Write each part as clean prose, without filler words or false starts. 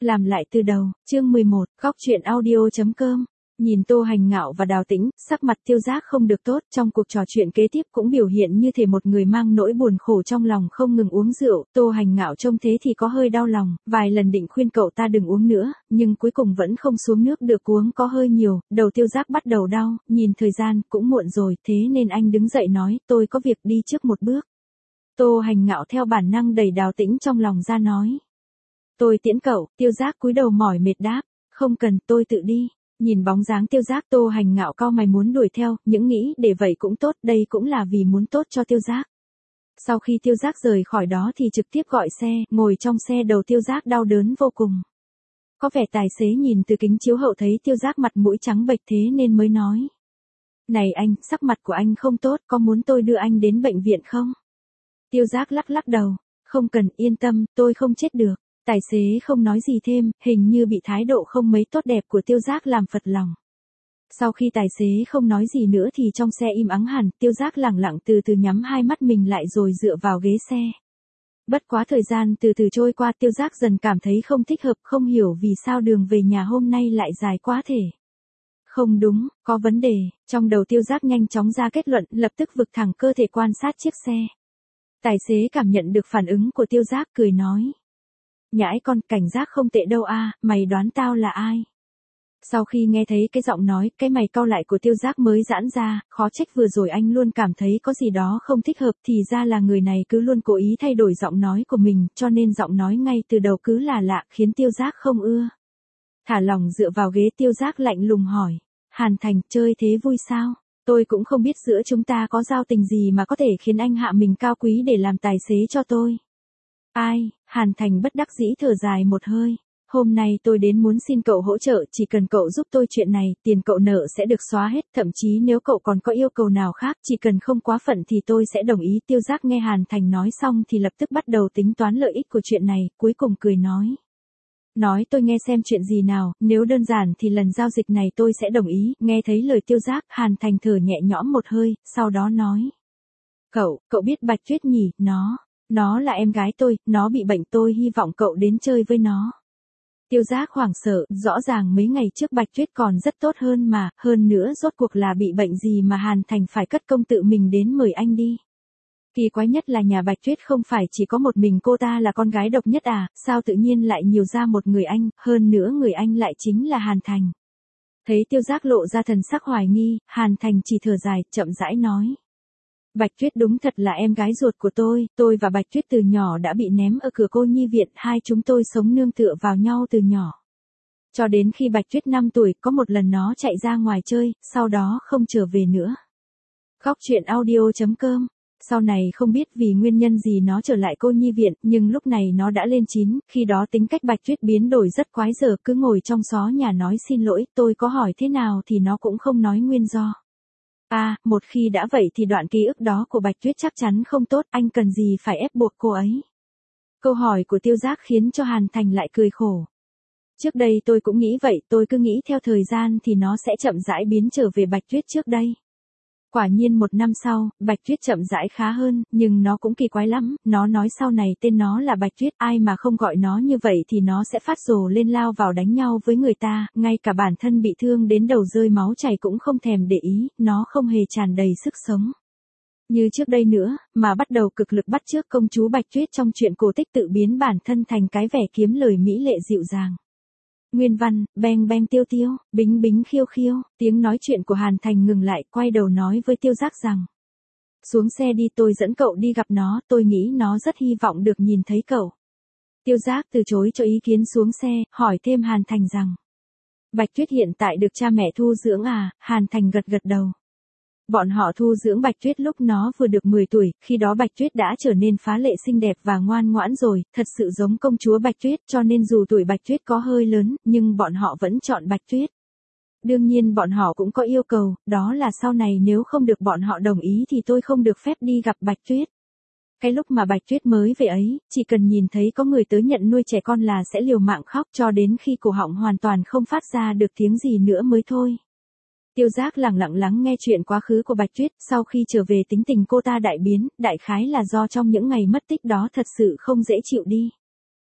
Làm lại từ đầu, chương 11, góc truyện audio.com. Nhìn Tô Hành Ngạo và Đào Tĩnh, sắc mặt Tiêu Giác không được tốt, trong cuộc trò chuyện kế tiếp cũng biểu hiện như thể một người mang nỗi buồn khổ trong lòng không ngừng uống rượu. Tô Hành Ngạo trông thế thì có hơi đau lòng, vài lần định khuyên cậu ta đừng uống nữa, nhưng cuối cùng vẫn không xuống nước được, uống có hơi nhiều, đầu Tiêu Giác bắt đầu đau, nhìn thời gian cũng muộn rồi, thế nên anh đứng dậy nói, tôi có việc đi trước một bước. Tô Hành Ngạo theo bản năng đẩy Đào Tĩnh trong lòng ra nói. Tôi tiễn cậu. Tiêu Giác cúi đầu mỏi mệt đáp, không cần, tôi tự đi. Nhìn bóng dáng Tiêu Giác, Tô Hành Ngạo cau mày muốn đuổi theo, những nghĩ để vậy cũng tốt, đây cũng là vì muốn tốt cho Tiêu Giác. Sau khi Tiêu Giác rời khỏi đó thì trực tiếp gọi xe, ngồi trong xe đầu Tiêu Giác đau đớn vô cùng. Có vẻ tài xế nhìn từ kính chiếu hậu thấy Tiêu Giác mặt mũi trắng bệch thế nên mới nói. Này anh, sắc mặt của anh không tốt, có muốn tôi đưa anh đến bệnh viện không? Tiêu Giác lắc lắc đầu, không cần, yên tâm, tôi không chết được. Tài xế không nói gì thêm, hình như bị thái độ không mấy tốt đẹp của Tiêu Giác làm phật lòng. Sau khi tài xế không nói gì nữa thì trong xe im ắng hẳn, Tiêu Giác lẳng lặng từ từ nhắm hai mắt mình lại rồi dựa vào ghế xe. Bất quá thời gian từ từ trôi qua, Tiêu Giác dần cảm thấy không thích hợp, không hiểu vì sao đường về nhà hôm nay lại dài quá thể. Không đúng, có vấn đề, trong đầu Tiêu Giác nhanh chóng ra kết luận, lập tức vực thẳng cơ thể quan sát chiếc xe. Tài xế cảm nhận được phản ứng của Tiêu Giác cười nói. Nhãi con, cảnh giác không tệ đâu a, mày đoán tao là ai? Sau khi nghe thấy cái giọng nói, cái mày cau lại của Tiêu Giác mới giãn ra, khó trách vừa rồi anh luôn cảm thấy có gì đó không thích hợp, thì ra là người này cứ luôn cố ý thay đổi giọng nói của mình, cho nên giọng nói ngay từ đầu cứ là lạ, khiến Tiêu Giác không ưa. Thả lỏng dựa vào ghế, Tiêu Giác lạnh lùng hỏi, Hàn Thành, chơi thế vui sao? Tôi cũng không biết giữa chúng ta có giao tình gì mà có thể khiến anh hạ mình cao quý để làm tài xế cho tôi. Ai, Hàn Thành bất đắc dĩ thở dài một hơi. Hôm nay tôi đến muốn xin cậu hỗ trợ, chỉ cần cậu giúp tôi chuyện này, tiền cậu nợ sẽ được xóa hết, thậm chí nếu cậu còn có yêu cầu nào khác, chỉ cần không quá phận thì tôi sẽ đồng ý. Tiêu Giác nghe Hàn Thành nói xong thì lập tức bắt đầu tính toán lợi ích của chuyện này, cuối cùng cười nói. Nói tôi nghe xem chuyện gì nào, nếu đơn giản thì lần giao dịch này tôi sẽ đồng ý. Nghe thấy lời Tiêu Giác, Hàn Thành thở nhẹ nhõm một hơi, sau đó nói. Cậu biết Bạch Tuyết nhỉ, Nó là em gái tôi, nó bị bệnh, tôi hy vọng cậu đến chơi với nó. Tiêu Giác hoảng sợ, rõ ràng mấy ngày trước Bạch Tuyết còn rất tốt hơn mà, hơn nữa rốt cuộc là bị bệnh gì mà Hàn Thành phải cất công tự mình đến mời anh đi. Kỳ quái nhất là nhà Bạch Tuyết không phải chỉ có một mình cô ta là con gái độc nhất à, sao tự nhiên lại nhiều ra một người anh, hơn nữa người anh lại chính là Hàn Thành. Thấy Tiêu Giác lộ ra thần sắc hoài nghi, Hàn Thành chỉ thở dài, chậm rãi nói. Bạch Tuyết đúng thật là em gái ruột của tôi và Bạch Tuyết từ nhỏ đã bị ném ở cửa cô nhi viện, hai chúng tôi sống nương tựa vào nhau từ nhỏ. Cho đến khi Bạch Tuyết 5 tuổi, có một lần nó chạy ra ngoài chơi, sau đó không trở về nữa. Góc truyện audio.com. Sau này không biết vì nguyên nhân gì nó trở lại cô nhi viện, nhưng lúc này nó đã lên 9, khi đó tính cách Bạch Tuyết biến đổi rất quái gở, cứ ngồi trong xó nhà nói xin lỗi, tôi có hỏi thế nào thì nó cũng không nói nguyên do. Một khi đã vậy thì đoạn ký ức đó của Bạch Tuyết chắc chắn không tốt, anh cần gì phải ép buộc cô ấy. Câu hỏi của Tiêu Giác khiến cho Hàn Thành lại cười khổ. Trước đây tôi cũng nghĩ vậy, tôi cứ nghĩ theo thời gian thì nó sẽ chậm rãi biến trở về Bạch Tuyết trước đây. Quả nhiên 1 năm sau, Bạch Tuyết chậm rãi khá hơn, nhưng nó cũng kỳ quái lắm, nó nói sau này tên nó là Bạch Tuyết, ai mà không gọi nó như vậy thì nó sẽ phát rồ lên lao vào đánh nhau với người ta, ngay cả bản thân bị thương đến đầu rơi máu chảy cũng không thèm để ý, nó không hề tràn đầy sức sống. Như trước đây nữa, mà bắt đầu cực lực bắt chước công chúa Bạch Tuyết trong chuyện cổ tích, tự biến bản thân thành cái vẻ kiếm lời mỹ lệ dịu dàng. Nguyên văn, beng beng tiêu tiêu, bính bính khiêu khiêu, tiếng nói chuyện của Hàn Thành ngừng lại, quay đầu nói với Tiêu Giác rằng. Xuống xe đi, tôi dẫn cậu đi gặp nó, tôi nghĩ nó rất hy vọng được nhìn thấy cậu. Tiêu Giác từ chối cho ý kiến xuống xe, hỏi thêm Hàn Thành rằng. Bạch Tuyết hiện tại được cha mẹ thu dưỡng à, Hàn Thành gật gật đầu. Bọn họ thu dưỡng Bạch Tuyết lúc nó vừa được 10 tuổi, khi đó Bạch Tuyết đã trở nên phá lệ xinh đẹp và ngoan ngoãn rồi, thật sự giống công chúa Bạch Tuyết, cho nên dù tuổi Bạch Tuyết có hơi lớn, nhưng bọn họ vẫn chọn Bạch Tuyết. Đương nhiên bọn họ cũng có yêu cầu, đó là sau này nếu không được bọn họ đồng ý thì tôi không được phép đi gặp Bạch Tuyết. Cái lúc mà Bạch Tuyết mới về ấy, chỉ cần nhìn thấy có người tới nhận nuôi trẻ con là sẽ liều mạng khóc cho đến khi cổ họng hoàn toàn không phát ra được tiếng gì nữa mới thôi. Tiêu Giác lẳng lặng lắng nghe chuyện quá khứ của Bạch Tuyết, sau khi trở về tính tình cô ta đại biến, đại khái là do trong những ngày mất tích đó thật sự không dễ chịu đi.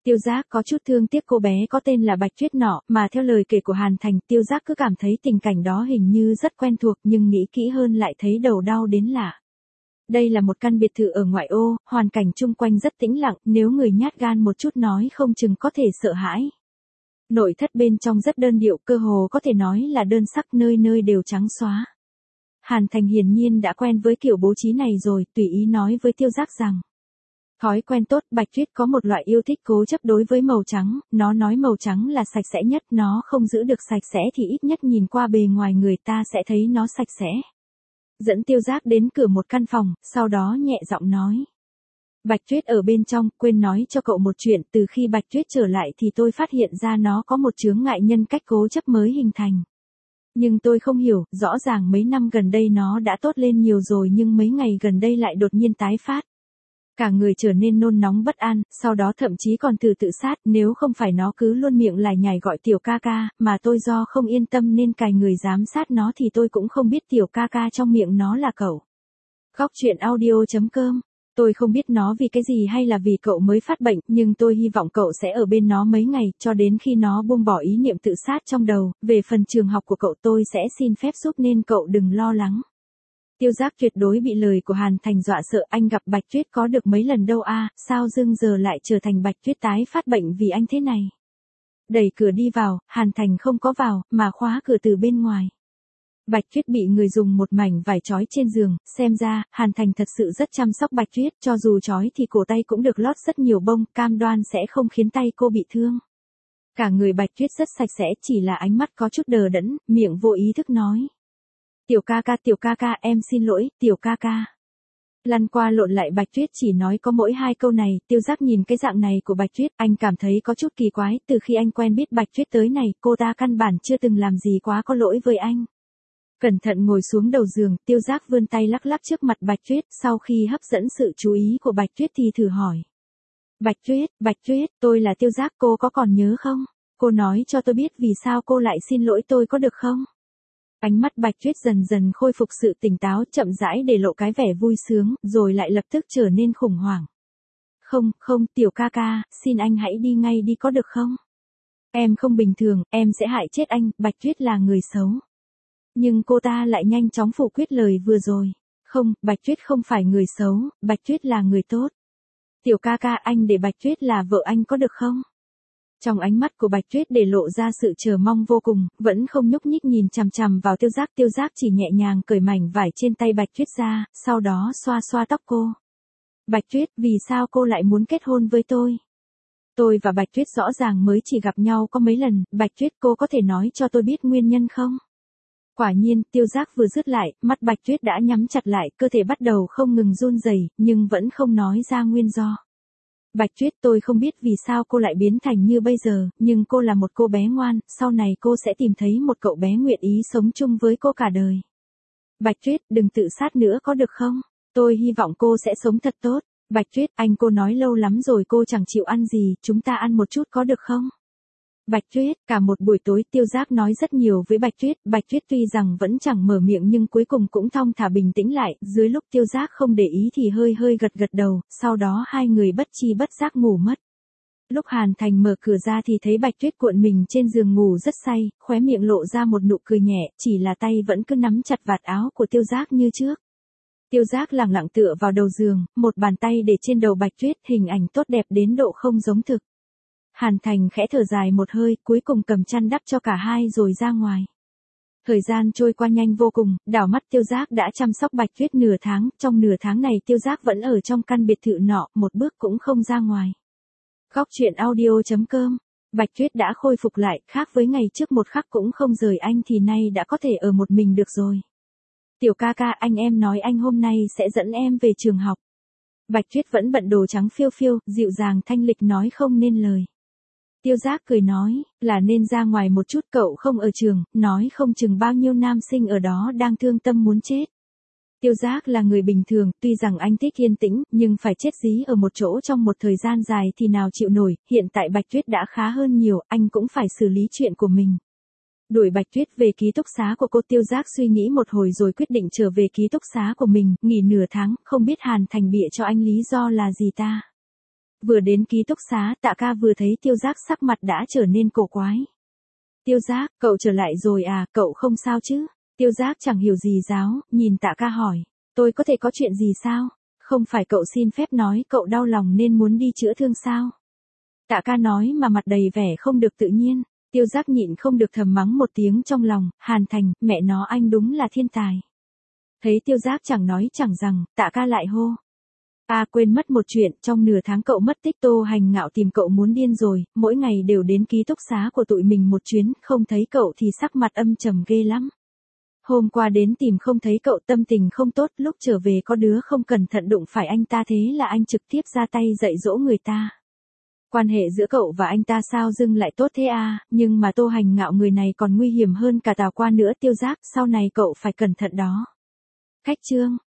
Tiêu Giác có chút thương tiếc cô bé có tên là Bạch Tuyết nọ, mà theo lời kể của Hàn Thành, Tiêu Giác cứ cảm thấy tình cảnh đó hình như rất quen thuộc, nhưng nghĩ kỹ hơn lại thấy đầu đau đến lạ. Đây là một căn biệt thự ở ngoại ô, hoàn cảnh chung quanh rất tĩnh lặng, nếu người nhát gan một chút nói không chừng có thể sợ hãi. Nội thất bên trong rất đơn điệu, cơ hồ có thể nói là đơn sắc, nơi nơi đều trắng xóa. Hàn Thành hiển nhiên đã quen với kiểu bố trí này rồi, tùy ý nói với Tiêu Giác rằng. Thói quen tốt, Bạch Tuyết có một loại yêu thích cố chấp đối với màu trắng, nó nói màu trắng là sạch sẽ nhất, nó không giữ được sạch sẽ thì ít nhất nhìn qua bề ngoài người ta sẽ thấy nó sạch sẽ. Dẫn Tiêu Giác đến cửa một căn phòng, sau đó nhẹ giọng nói. Bạch Tuyết ở bên trong, quên nói cho cậu một chuyện, từ khi Bạch Tuyết trở lại thì tôi phát hiện ra nó có một chướng ngại nhân cách cố chấp mới hình thành. Nhưng tôi không hiểu, rõ ràng mấy năm gần đây nó đã tốt lên nhiều rồi nhưng mấy ngày gần đây lại đột nhiên tái phát. Cả người trở nên nôn nóng bất an, sau đó thậm chí còn thử tự sát, nếu không phải nó cứ luôn miệng lải nhải gọi tiểu ca ca, mà tôi do không yên tâm nên cài người giám sát nó thì tôi cũng không biết tiểu ca ca trong miệng nó là cậu. Góc truyện audio.com. Tôi không biết nó vì cái gì hay là vì cậu mới phát bệnh, nhưng tôi hy vọng cậu sẽ ở bên nó mấy ngày, cho đến khi nó buông bỏ ý niệm tự sát trong đầu. Về phần trường học của cậu tôi sẽ xin phép giúp nên cậu đừng lo lắng. Tiêu Giác tuyệt đối bị lời của Hàn Thành dọa sợ, anh gặp Bạch Tuyết có được mấy lần đâu a, sao dưng giờ lại trở thành Bạch Tuyết tái phát bệnh vì anh thế này. Đẩy cửa đi vào, Hàn Thành không có vào, mà khóa cửa từ bên ngoài. Bạch Tuyết bị người dùng một mảnh vải trói trên giường, xem ra, Hàn Thành thật sự rất chăm sóc Bạch Tuyết, cho dù trói thì cổ tay cũng được lót rất nhiều bông, cam đoan sẽ không khiến tay cô bị thương. Cả người Bạch Tuyết rất sạch sẽ, chỉ là ánh mắt có chút đờ đẫn, miệng vô ý thức nói. Tiểu ca ca, em xin lỗi, tiểu ca ca. Lăn qua lộn lại Bạch Tuyết chỉ nói có mỗi hai câu này, Tiêu Giác nhìn cái dạng này của Bạch Tuyết, anh cảm thấy có chút kỳ quái, từ khi anh quen biết Bạch Tuyết tới này, cô ta căn bản chưa từng làm gì quá có lỗi với anh. Cẩn thận ngồi xuống đầu giường, Tiêu Giác vươn tay lắc lắc trước mặt Bạch Tuyết, sau khi hấp dẫn sự chú ý của Bạch Tuyết thì thử hỏi. Bạch Tuyết, tôi là Tiêu Giác, cô có còn nhớ không? Cô nói cho tôi biết vì sao cô lại xin lỗi tôi có được không? Ánh mắt Bạch Tuyết dần dần khôi phục sự tỉnh táo, chậm rãi để lộ cái vẻ vui sướng, rồi lại lập tức trở nên khủng hoảng. Không, tiểu ca ca, xin anh hãy đi ngay đi có được không? Em không bình thường, em sẽ hại chết anh, Bạch Tuyết là người xấu. Nhưng cô ta lại nhanh chóng phủ quyết lời vừa rồi. Không, Bạch Tuyết không phải người xấu, Bạch Tuyết là người tốt. Tiểu ca ca, anh để Bạch Tuyết là vợ anh có được không? Trong ánh mắt của Bạch Tuyết để lộ ra sự chờ mong vô cùng, vẫn không nhúc nhích nhìn chằm chằm vào Tiêu Giác chỉ nhẹ nhàng cởi mảnh vải trên tay Bạch Tuyết ra, sau đó xoa xoa tóc cô. Bạch Tuyết, vì sao cô lại muốn kết hôn với tôi? Tôi và Bạch Tuyết rõ ràng mới chỉ gặp nhau có mấy lần, Bạch Tuyết cô có thể nói cho tôi biết nguyên nhân không? Quả nhiên, Tiêu Giác vừa dứt lại, mắt Bạch Tuyết đã nhắm chặt lại, cơ thể bắt đầu không ngừng run rẩy, nhưng vẫn không nói ra nguyên do. Bạch Tuyết, tôi không biết vì sao cô lại biến thành như bây giờ, nhưng cô là một cô bé ngoan, sau này cô sẽ tìm thấy một cậu bé nguyện ý sống chung với cô cả đời. Bạch Tuyết, đừng tự sát nữa có được không? Tôi hy vọng cô sẽ sống thật tốt. Bạch Tuyết, cô nói lâu lắm rồi cô chẳng chịu ăn gì, chúng ta ăn một chút có được không? Bạch Tuyết, cả một buổi tối Tiêu Giác nói rất nhiều với Bạch Tuyết tuy rằng vẫn chẳng mở miệng nhưng cuối cùng cũng thong thả bình tĩnh lại, dưới lúc Tiêu Giác không để ý thì hơi gật đầu, sau đó hai người bất chi bất giác ngủ mất. Lúc Hàn Thành mở cửa ra thì thấy Bạch Tuyết cuộn mình trên giường ngủ rất say, khóe miệng lộ ra một nụ cười nhẹ, chỉ là tay vẫn cứ nắm chặt vạt áo của Tiêu Giác như trước. Tiêu Giác lẳng lặng tựa vào đầu giường, một bàn tay để trên đầu Bạch Tuyết, hình ảnh tốt đẹp đến độ không giống thực. Hàn Thành khẽ thở dài một hơi, cuối cùng cầm chăn đắp cho cả hai rồi ra ngoài. Thời gian trôi qua nhanh vô cùng, đảo mắt Tiêu Giác đã chăm sóc Bạch Tuyết nửa tháng, trong nửa tháng này Tiêu Giác vẫn ở trong căn biệt thự nọ, một bước cũng không ra ngoài. Góc truyện audio.com. Bạch Tuyết đã khôi phục lại, khác với ngày trước một khắc cũng không rời anh thì nay đã có thể ở một mình được rồi. Tiểu ca ca, em nói anh hôm nay sẽ dẫn em về trường học. Bạch Tuyết vẫn bận đồ trắng phiêu phiêu, dịu dàng thanh lịch nói không nên lời. Tiêu Giác cười nói, là nên ra ngoài một chút, cậu không ở trường, nói không chừng bao nhiêu nam sinh ở đó đang thương tâm muốn chết. Tiêu Giác là người bình thường, tuy rằng anh thích yên tĩnh, nhưng phải chết dí ở một chỗ trong một thời gian dài thì nào chịu nổi, hiện tại Bạch Tuyết đã khá hơn nhiều, anh cũng phải xử lý chuyện của mình. Đuổi Bạch Tuyết về ký túc xá của cô, Tiêu Giác suy nghĩ một hồi rồi quyết định trở về ký túc xá của mình, nghỉ nửa tháng, không biết Hàn Thành bịa cho anh lý do là gì ta. Vừa đến ký túc xá, Tạ Ca vừa thấy Tiêu Giác sắc mặt đã trở nên cổ quái. Tiêu Giác, cậu trở lại rồi à, cậu không sao chứ? Tiêu Giác chẳng hiểu gì giáo, nhìn Tạ Ca hỏi. Tôi có thể có chuyện gì sao? Không phải cậu xin phép nói cậu đau lòng nên muốn đi chữa thương sao? Tạ Ca nói mà mặt đầy vẻ không được tự nhiên. Tiêu Giác nhịn không được thầm mắng một tiếng trong lòng, Hàn Thành, mẹ nó anh đúng là thiên tài. Thấy Tiêu Giác chẳng nói chẳng rằng, Tạ Ca lại hô. Quên mất một chuyện, trong nửa tháng cậu mất tích Tô Hành Ngạo tìm cậu muốn điên rồi, mỗi ngày đều đến ký túc xá của tụi mình một chuyến, không thấy cậu thì sắc mặt âm trầm ghê lắm. Hôm qua đến tìm không thấy cậu, tâm tình không tốt, lúc trở về có đứa không cẩn thận đụng phải anh ta, thế là anh trực tiếp ra tay dạy dỗ người ta. Quan hệ giữa cậu và anh ta sao dưng lại tốt thế à, nhưng mà Tô Hành Ngạo người này còn nguy hiểm hơn cả Tào Qua nữa. Tiêu Giác, sau này cậu phải cẩn thận đó. Khách Trương,